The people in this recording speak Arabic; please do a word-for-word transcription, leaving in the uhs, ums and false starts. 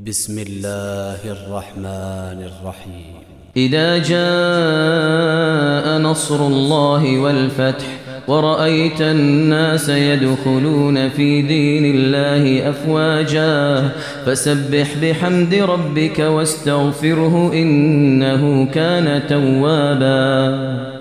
بسم الله الرحمن الرحيم. إذا جاء نصر الله والفتح ورأيت الناس يدخلون في دين الله أفواجا فسبح بحمد ربك واستغفره إنه كان توابا.